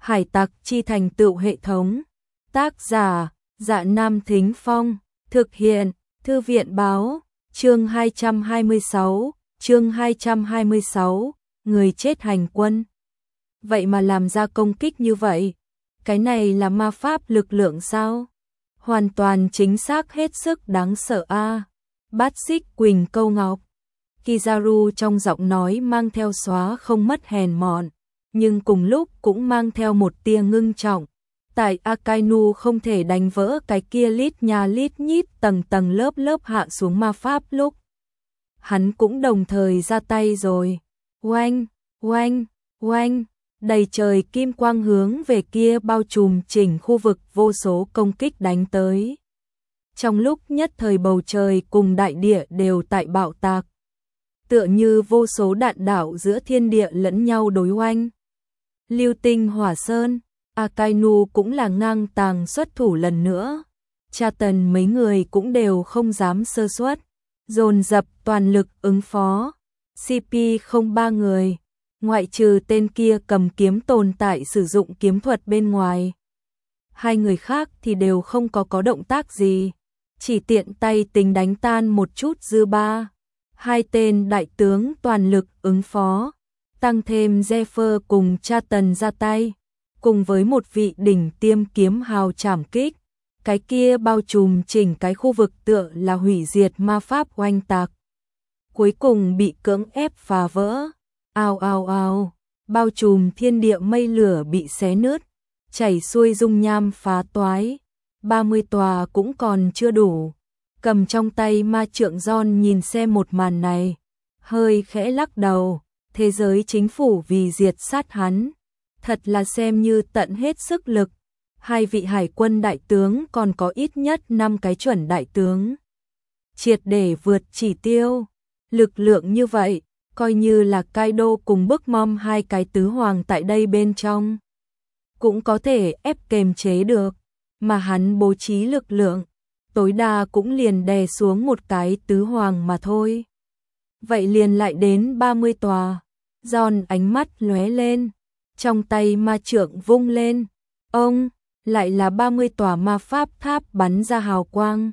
Hải tặc chi thành tựu hệ thống. Tác giả: Dạ Nam Thính Phong. Thực hiện: Thư viện báo. Chương 226, người chết hành quân. Vậy mà làm ra công kích như vậy. Cái này là ma pháp lực lượng sao? Hoàn toàn chính xác, hết sức đáng sợ a. Bát Xích Quỳnh câu ngọc. Kizaru trong giọng nói mang theo xóa không mất hèn mọn, nhưng cùng lúc cũng mang theo một tia ngưng trọng. Tại Akainu không thể đánh vỡ cái kia lít nha lít nhít tầng tầng lớp lớp hạ xuống ma pháp lúc hắn cũng đồng thời ra tay rồi. Oanh, oanh, oanh, đầy trời kim quang hướng về kia bao trùm chỉnh khu vực, vô số công kích đánh tới. Trong lúc nhất thời bầu trời cùng đại địa đều tại bạo tạc, tựa như vô số đạn đạo giữa thiên địa lẫn nhau đối oanh. Lưu Tinh Hỏa Sơn, Akainu cũng là ngang tàng xuất thủ lần nữa. Cha Tần mấy người cũng đều không dám sơ suất, dồn dập toàn lực ứng phó. CP không 3 người, ngoại trừ tên kia cầm kiếm tồn tại sử dụng kiếm thuật bên ngoài. Hai người khác thì đều không có động tác gì, chỉ tiện tay tính đánh tan một chút dư ba. Hai tên đại tướng toàn lực ứng phó, tăng thêm Zephyr cùng Cha Tần ra tay, cùng với một vị đỉnh tiêm kiếm hào trảm kích. Cái kia bao trùm chỉnh cái khu vực tựa là hủy diệt ma pháp oanh tạc, cuối cùng bị cưỡng ép phá vỡ. Ao ao ao, bao trùm thiên địa mây lửa bị xé nứt, chảy xuôi dung nham phá toái. 30 tòa cũng còn chưa đủ. Cầm trong tay ma trượng John nhìn xem một màn này, hơi khẽ lắc đầu. Thế giới chính phủ vì diệt sát hắn, thật là xem như tận hết sức lực. Hai vị hải quân đại tướng còn có ít nhất 5 cái chuẩn đại tướng, triệt để vượt chỉ tiêu. Lực lượng như vậy, coi như là Kaido cùng Bức Mom hai cái tứ hoàng tại đây bên trong cũng có thể ép kềm chế được, mà hắn bố trí lực lượng tối đa cũng liền đè xuống một cái tứ hoàng mà thôi. Vậy liền lại đến 30 tòa. John ánh mắt lóe lên, trong tay ma trượng vung lên, ông lại là 30 tòa ma pháp tháp bắn ra hào quang,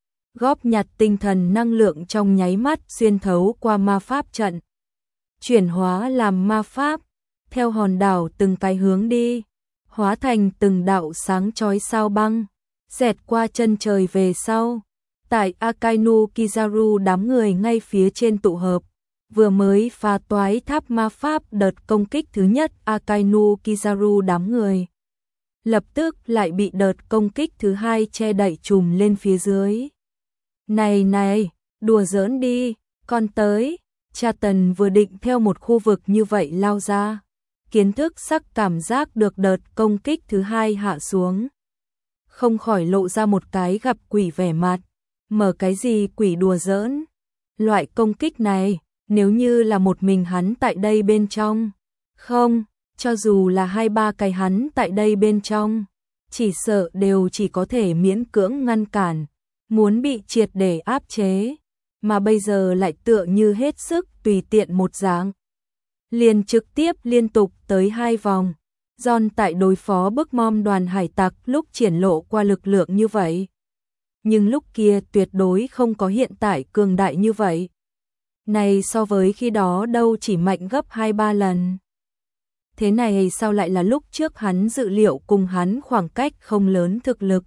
góp nhặt tinh thần năng lượng trong nháy mắt xuyên thấu qua ma pháp trận, chuyển hóa làm ma pháp, theo hòn đảo từng cái hướng đi, hóa thành từng đạo sáng chói sao băng, xẹt qua chân trời về sau. Tại Akainu Kizaru đám người ngay phía trên tụ hợp, vừa mới phá toái tháp ma pháp đợt công kích thứ nhất, Akainu Kizaru đám người lập tức lại bị đợt công kích thứ hai che đậy trùm lên phía dưới. Này này, đùa giỡn đi, con tới. Cha Tần vừa định theo một khu vực như vậy lao ra, kiến thức sắc cảm giác được đợt công kích thứ hai hạ xuống, không khỏi lộ ra một cái gặp quỷ vẻ mặt. Mở cái gì quỷ đùa giỡn? Loại công kích này, nếu như là một mình hắn tại đây bên trong, không, cho dù là 2-3 cái hắn tại đây bên trong, chỉ sợ đều chỉ có thể miễn cưỡng ngăn cản, muốn bị triệt để áp chế, mà bây giờ lại tựa như hết sức tùy tiện một dạng. Liền trực tiếp liên tục tới 2 vòng. John tại đối phó Bức Mom đoàn hải tặc lúc triển lộ qua lực lượng như vậy, nhưng lúc kia tuyệt đối không có hiện tại cường đại như vậy. Này so với khi đó đâu chỉ mạnh gấp 2-3 lần. Thế này sao lại là lúc trước hắn dự liệu cùng hắn khoảng cách không lớn, thực lực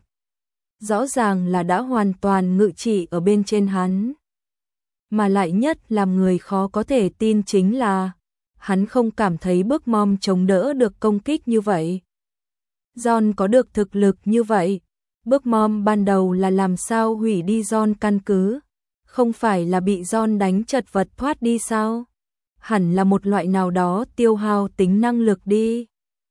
rõ ràng là đã hoàn toàn ngự trị ở bên trên hắn. Mà lại nhất làm người khó có thể tin chính là hắn không cảm thấy Bức Mom chống đỡ được công kích như vậy. John có được thực lực như vậy, Bức Mom ban đầu là làm sao hủy đi John căn cứ? Không phải là bị John đánh chật vật thoát đi sao? Hẳn là một loại nào đó tiêu hao tính năng lực đi.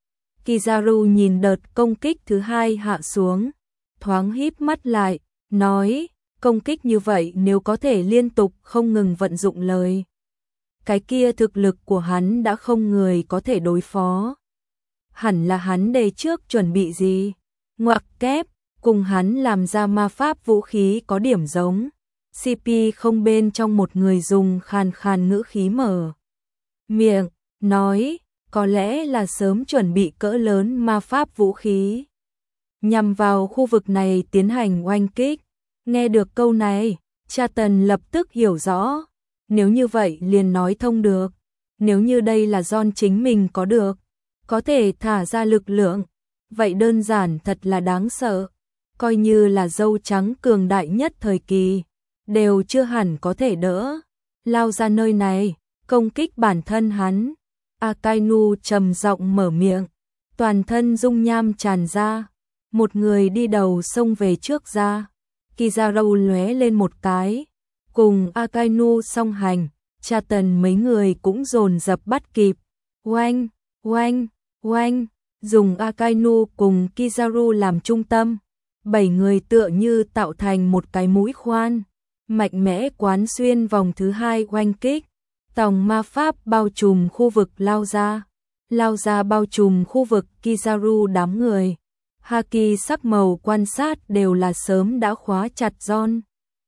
Kizaru nhìn đợt công kích thứ hai hạ xuống, thoáng híp mắt lại, nói, công kích như vậy nếu có thể liên tục không ngừng vận dụng lời, cái kia thực lực của hắn đã không người có thể đối phó. Hẳn là hắn đề trước chuẩn bị gì? Ngoặc kép, cùng hắn làm ra ma pháp vũ khí có điểm giống. CP không bên trong một người dùng khàn khàn ngữ khí mở miệng, nói, có lẽ là sớm chuẩn bị cỡ lớn ma pháp vũ khí, nhằm vào khu vực này tiến hành oanh kích. Nghe được câu này, cha Tần lập tức hiểu rõ, nếu như vậy liền nói thông được, nếu như đây là John chính mình có được, có thể thả ra lực lượng, vậy đơn giản thật là đáng sợ, coi như là dâu trắng cường đại nhất thời kỳ, đều chưa hẳn có thể đỡ, lao ra nơi này, công kích bản thân hắn. Akainu trầm giọng mở miệng, toàn thân dung nham tràn ra, một người đi đầu xông về trước ra, Kizaru lóe lên một cái, cùng Akainu song hành, cha Tần mấy người cũng dồn dập bắt kịp, oanh, oanh, oanh, dùng Akainu cùng Kizaru làm trung tâm, 7 người tựa như tạo thành một cái mũi khoan, mạnh mẽ quán xuyên vòng thứ hai oanh kích. Tòng ma pháp bao trùm khu vực lao ra bao trùm khu vực Kizaru đám người. Haki sắc màu quan sát đều là sớm đã khóa chặt John.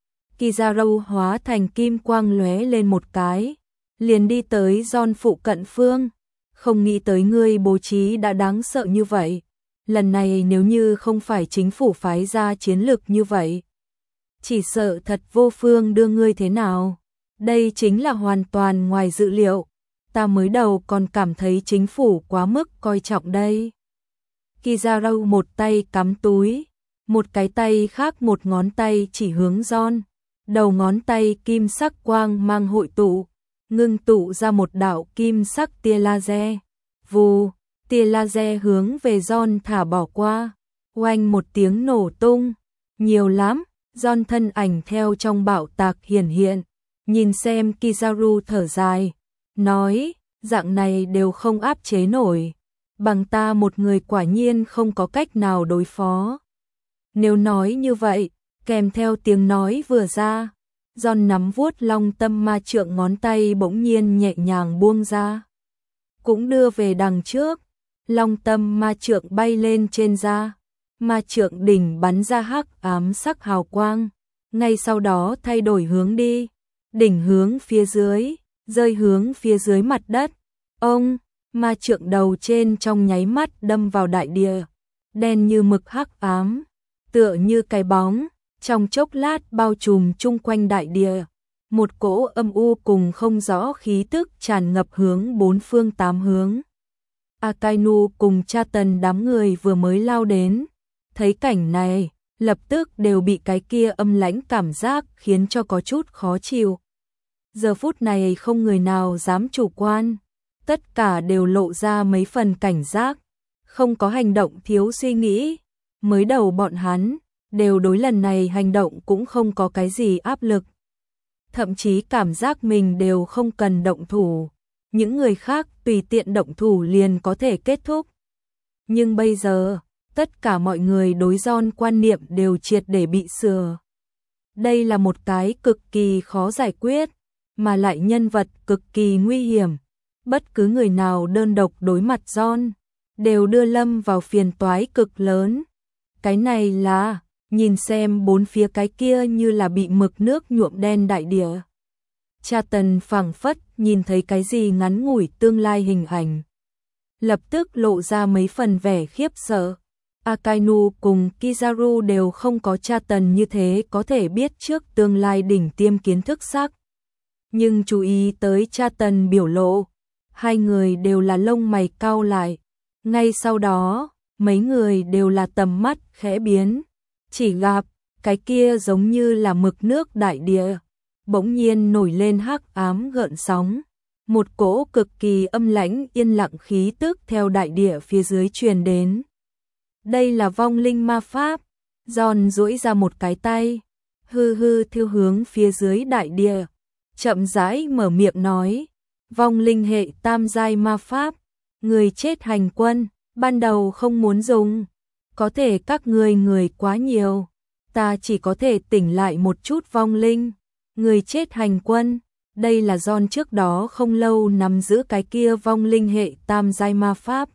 Kizaru hóa thành kim quang lóe lên một cái, liền đi tới John phụ cận phương. Không nghĩ tới ngươi bố trí đã đáng sợ như vậy. Lần này nếu như không phải chính phủ phái ra chiến lược như vậy, chỉ sợ thật vô phương đưa ngươi thế nào. Đây chính là hoàn toàn ngoài dự liệu, ta mới đầu còn cảm thấy chính phủ quá mức coi trọng đây. Kizaru một tay cắm túi, một cái tay khác một ngón tay chỉ hướng John, đầu ngón tay kim sắc quang mang hội tụ, ngưng tụ ra một đạo kim sắc tia laser. Vù, tia laser hướng về John thả bỏ qua, oanh một tiếng nổ tung, nhiều lắm, John thân ảnh theo trong bạo tạc hiển hiện. Nhìn xem Kizaru thở dài, nói, dạng này đều không áp chế nổi, bằng ta một người quả nhiên không có cách nào đối phó. Nếu nói như vậy, kèm theo tiếng nói vừa ra, John nắm vuốt long tâm ma trượng ngón tay bỗng nhiên nhẹ nhàng buông ra. Cũng đưa về đằng trước, long tâm ma trượng bay lên trên da, ma trượng đỉnh bắn ra hắc ám sắc hào quang, ngay sau đó thay đổi hướng đi. Đỉnh hướng phía dưới, rơi hướng phía dưới mặt đất. Ông, ma trượng đầu trên trong nháy mắt đâm vào đại địa, đen như mực hắc ám, tựa như cái bóng, trong chốc lát bao trùm chung quanh đại địa. Một cỗ âm u cùng không rõ khí tức tràn ngập hướng bốn phương tám hướng. Akainu cùng cha Tần đám người vừa mới lao đến, thấy cảnh này, lập tức đều bị cái kia âm lãnh cảm giác khiến cho có chút khó chịu. Giờ phút này không người nào dám chủ quan, tất cả đều lộ ra mấy phần cảnh giác, không có hành động thiếu suy nghĩ. Mới đầu bọn hắn đều đối lần này hành động cũng không có cái gì áp lực, thậm chí cảm giác mình đều không cần động thủ, những người khác tùy tiện động thủ liền có thể kết thúc. Nhưng bây giờ, tất cả mọi người đối John quan niệm đều triệt để bị sửa. Đây là một cái cực kỳ khó giải quyết, mà lại nhân vật cực kỳ nguy hiểm. Bất cứ người nào đơn độc đối mặt John, đều đưa lâm vào phiền toái cực lớn. Cái này là, nhìn xem bốn phía cái kia như là bị mực nước nhuộm đen đại địa. Cha Tần phảng phất nhìn thấy cái gì ngắn ngủi tương lai hình ảnh, lập tức lộ ra mấy phần vẻ khiếp sợ. Akainu cùng Kizaru đều không có cha Tần như thế có thể biết trước tương lai đỉnh tiêm kiến thức sắc. Nhưng chú ý tới cha Tần biểu lộ, hai người đều là lông mày cau lại. Ngay sau đó, mấy người đều là tầm mắt khẽ biến, chỉ gặp cái kia giống như là mực nước đại địa, bỗng nhiên nổi lên hắc ám gợn sóng. Một cỗ cực kỳ âm lãnh yên lặng khí tức theo đại địa phía dưới truyền đến. Đây là vong linh ma pháp. John duỗi ra một cái tay, hư hư thiêu hướng phía dưới đại địa, chậm rãi mở miệng nói, vong linh hệ tam giai ma pháp, người chết hành quân, ban đầu không muốn dùng, có thể các người quá nhiều, ta chỉ có thể tỉnh lại một chút vong linh, người chết hành quân. Đây là John trước đó không lâu nắm giữ cái kia vong linh hệ tam giai ma pháp.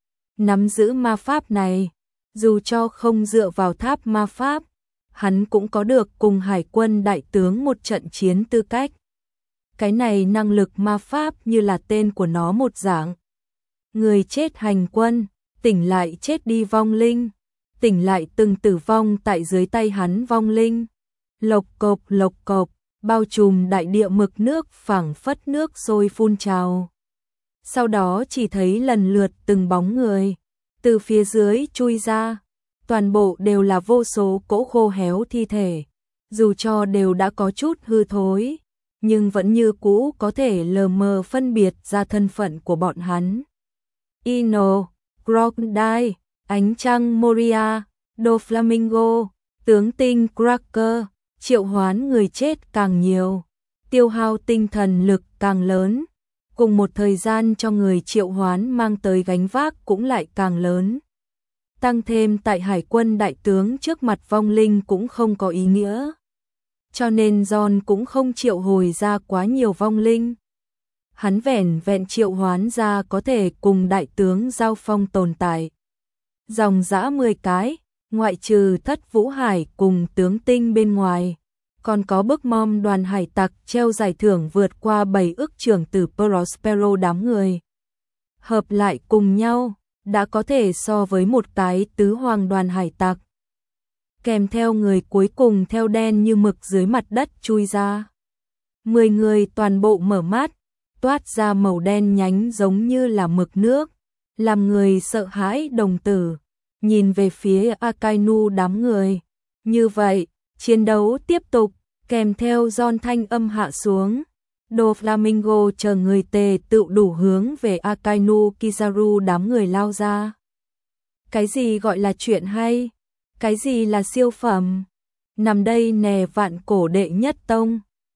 Nắm giữ ma pháp này, dù cho không dựa vào tháp ma pháp, hắn cũng có được cùng hải quân đại tướng một trận chiến tư cách. Cái này năng lực ma pháp như là tên của nó một dạng. người chết hành quân, tỉnh lại chết đi vong linh, tỉnh lại từng tử vong tại dưới tay hắn vong linh. Lộc cộc, bao trùm đại địa mực nước phảng phất nước sôi phun trào. Sau đó chỉ thấy lần lượt từng bóng người từ phía dưới chui ra, toàn bộ đều là vô số cỗ khô héo thi thể, dù cho đều đã có chút hư thối, nhưng vẫn như cũ có thể lờ mờ phân biệt ra thân phận của bọn hắn. Ino, Crocodile, Ánh Trăng Moria, Doflamingo, Tướng Tinh Cracker, triệu hoán người chết càng nhiều, tiêu hao tinh thần lực càng lớn, cùng một thời gian cho người triệu hoán mang tới gánh vác cũng lại càng lớn. Tăng thêm tại hải quân đại tướng trước mặt vong linh cũng không có ý nghĩa, cho nên John cũng không triệu hồi ra quá nhiều vong linh. Hắn vẻn vẹn triệu hoán ra có thể cùng đại tướng giao phong tồn tại. Dòng dã 10 cái, ngoại trừ Thất Vũ Hải cùng tướng Tinh bên ngoài, còn có bức mom đoàn hải tặc treo giải thưởng vượt qua 7 ức trưởng từ Prospero đám người. Hợp lại cùng nhau, đã có thể so với một cái tứ hoàng đoàn hải tặc. Kèm theo người cuối cùng theo đen như mực dưới mặt đất chui ra. 10 người toàn bộ mở mắt, toát ra màu đen nhánh giống như là mực nước, làm người sợ hãi đồng tử, nhìn về phía Akainu đám người. Như vậy, chiến đấu tiếp tục, kèm theo John thanh âm hạ xuống. Doflamingo chờ người tề tự đủ hướng về Akainu Kizaru đám người lao ra. Cái gì gọi là chuyện hay? Cái gì là siêu phẩm? Nằm đây nè vạn cổ đệ nhất tông.